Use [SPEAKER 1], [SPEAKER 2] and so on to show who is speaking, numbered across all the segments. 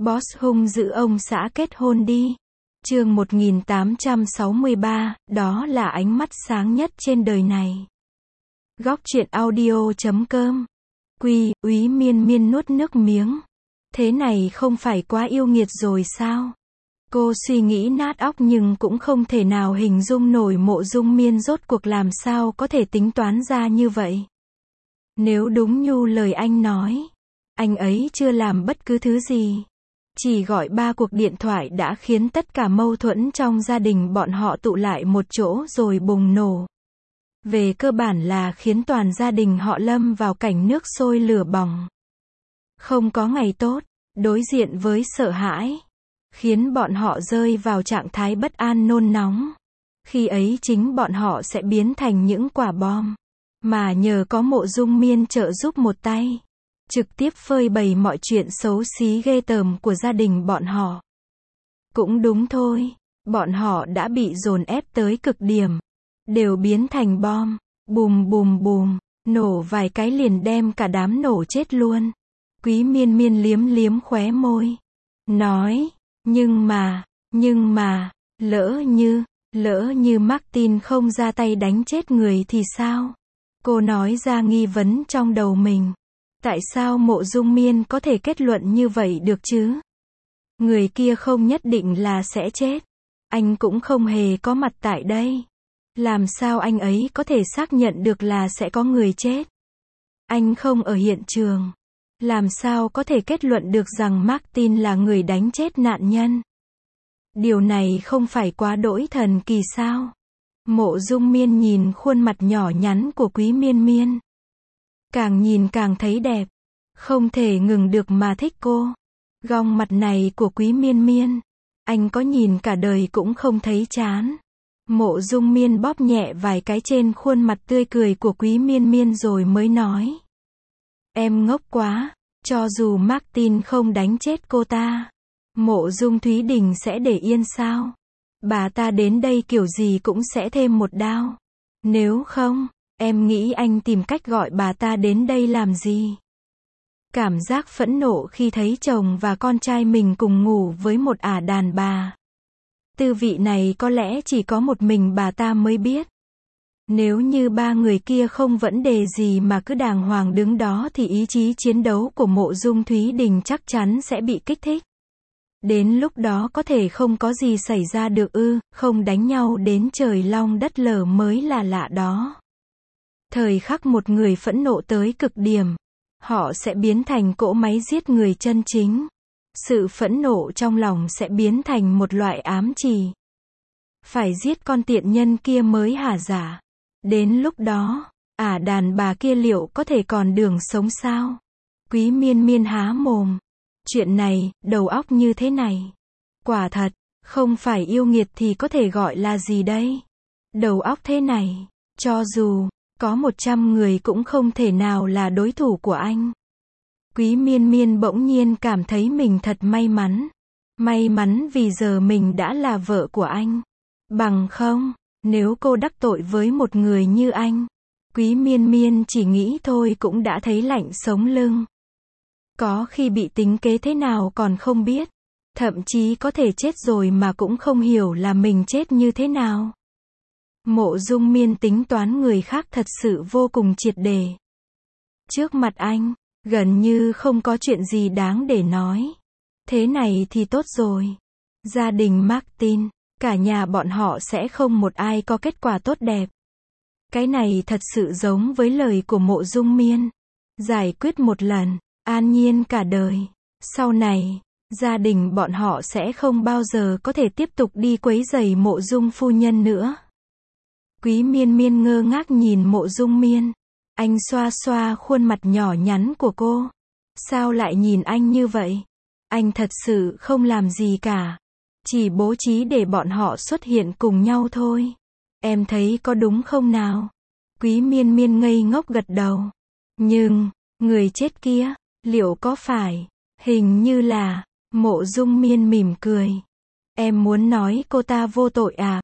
[SPEAKER 1] Boss hung dữ ông xã kết hôn đi. Chương 1863, đó là ánh mắt sáng nhất trên đời này. Góc truyện audio.com. Úy Miên Miên nuốt nước miếng. Thế này không phải quá yêu nghiệt rồi sao? Cô suy nghĩ nát óc nhưng cũng không thể nào hình dung nổi Mộ Dung Miên rốt cuộc làm sao có thể tính toán ra như vậy. Nếu đúng như lời anh nói, anh ấy chưa làm bất cứ thứ gì. Chỉ gọi 3 cuộc điện thoại đã khiến tất cả mâu thuẫn trong gia đình bọn họ tụ lại một chỗ rồi bùng nổ. Về cơ bản là khiến toàn gia đình họ lâm vào cảnh nước sôi lửa bỏng. Không có ngày tốt, đối diện với sợ hãi, khiến bọn họ rơi vào trạng thái bất an nôn nóng. Khi ấy chính bọn họ sẽ biến thành những quả bom. Mà nhờ có Mộ Dung Miên trợ giúp một tay, trực tiếp phơi bày mọi chuyện xấu xí ghê tởm của gia đình bọn họ. Cũng đúng thôi, bọn họ đã bị dồn ép tới cực điểm, đều biến thành bom, bùm bùm bùm, nổ vài cái liền đem cả đám nổ chết luôn. Quý Miên Miên liếm liếm khóe môi, nói, nhưng mà, lỡ như Martin không ra tay đánh chết người thì sao? Cô nói ra nghi vấn trong đầu mình. Tại sao Mộ Dung Miên có thể kết luận như vậy được chứ? Người kia không nhất định là sẽ chết. Anh cũng không hề có mặt tại đây. Làm sao anh ấy có thể xác nhận được là sẽ có người chết? Anh không ở hiện trường. Làm sao có thể kết luận được rằng Martin là người đánh chết nạn nhân? Điều này không phải quá đỗi thần kỳ sao? Mộ Dung Miên nhìn khuôn mặt nhỏ nhắn của Quý Miên Miên. Càng nhìn càng thấy đẹp. Không thể ngừng được mà thích cô. Gương mặt này của Quý Miên Miên, anh có nhìn cả đời cũng không thấy chán. Mộ Dung Miên bóp nhẹ vài cái trên khuôn mặt tươi cười của Quý Miên Miên rồi mới nói. Em ngốc quá, cho dù Martin không đánh chết cô ta, Mộ Dung Thúy Đình sẽ để yên sao? Bà ta đến đây kiểu gì cũng sẽ thêm một đao. Nếu không, em nghĩ anh tìm cách gọi bà ta đến đây làm gì? Cảm giác phẫn nộ khi thấy chồng và con trai mình cùng ngủ với một ả đàn bà. Tư vị này có lẽ chỉ có một mình bà ta mới biết. Nếu như 3 người kia không vấn đề gì mà cứ đàng hoàng đứng đó thì ý chí chiến đấu của Mộ Dung Thúy Đình chắc chắn sẽ bị kích thích. Đến lúc đó có thể không có gì xảy ra được ư, không đánh nhau đến trời long đất lở mới là lạ đó. Thời khắc một người phẫn nộ tới cực điểm, họ sẽ biến thành cỗ máy giết người chân chính. Sự phẫn nộ trong lòng sẽ biến thành một loại ám chỉ. Phải giết con tiện nhân kia mới hả dạ. Đến lúc đó, ả đàn bà kia liệu có thể còn đường sống sao? Quý Miên Miên há mồm. Chuyện này, đầu óc như thế này. Quả thật, không phải yêu nghiệt thì có thể gọi là gì đây? Đầu óc thế này, cho dù có 100 người cũng không thể nào là đối thủ của anh. Quý Miên Miên bỗng nhiên cảm thấy mình thật may mắn. May mắn vì giờ mình đã là vợ của anh. Bằng không, nếu cô đắc tội với một người như anh, Quý Miên Miên chỉ nghĩ thôi cũng đã thấy lạnh sống lưng. Có khi bị tính kế thế nào còn không biết. Thậm chí có thể chết rồi mà cũng không hiểu là mình chết như thế nào. Mộ Dung Miên tính toán người khác thật sự vô cùng triệt để. Trước mặt anh, gần như không có chuyện gì đáng để nói. Thế này thì tốt rồi. Gia đình Martin, cả nhà bọn họ sẽ không một ai có kết quả tốt đẹp. Cái này thật sự giống với lời của Mộ Dung Miên. Giải quyết một lần, an nhiên cả đời. Sau này, gia đình bọn họ sẽ không bao giờ có thể tiếp tục đi quấy rầy Mộ Dung phu nhân nữa. Quý Miên Miên ngơ ngác nhìn Mộ Dung Miên. Anh xoa xoa khuôn mặt nhỏ nhắn của cô. Sao lại nhìn anh như vậy? Anh thật sự không làm gì cả. Chỉ bố trí để bọn họ xuất hiện cùng nhau thôi. Em thấy có đúng không nào? Quý Miên Miên ngây ngốc gật đầu. Nhưng, người chết kia, liệu có phải? Hình như là, Mộ Dung Miên mỉm cười. Em muốn nói cô ta vô tội à?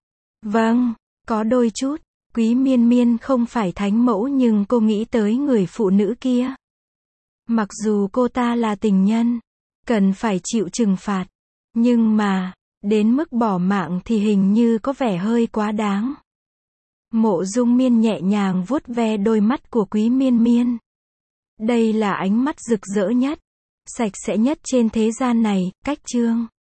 [SPEAKER 1] Vâng, có đôi chút. Quý Miên Miên không phải thánh mẫu nhưng cô nghĩ tới người phụ nữ kia. Mặc dù cô ta là tình nhân, cần phải chịu trừng phạt. Nhưng mà, đến mức bỏ mạng thì hình như có vẻ hơi quá đáng. Mộ Dung Miên nhẹ nhàng vuốt ve đôi mắt của Quý Miên Miên. Đây là ánh mắt rực rỡ nhất, sạch sẽ nhất trên thế gian này, cách Trương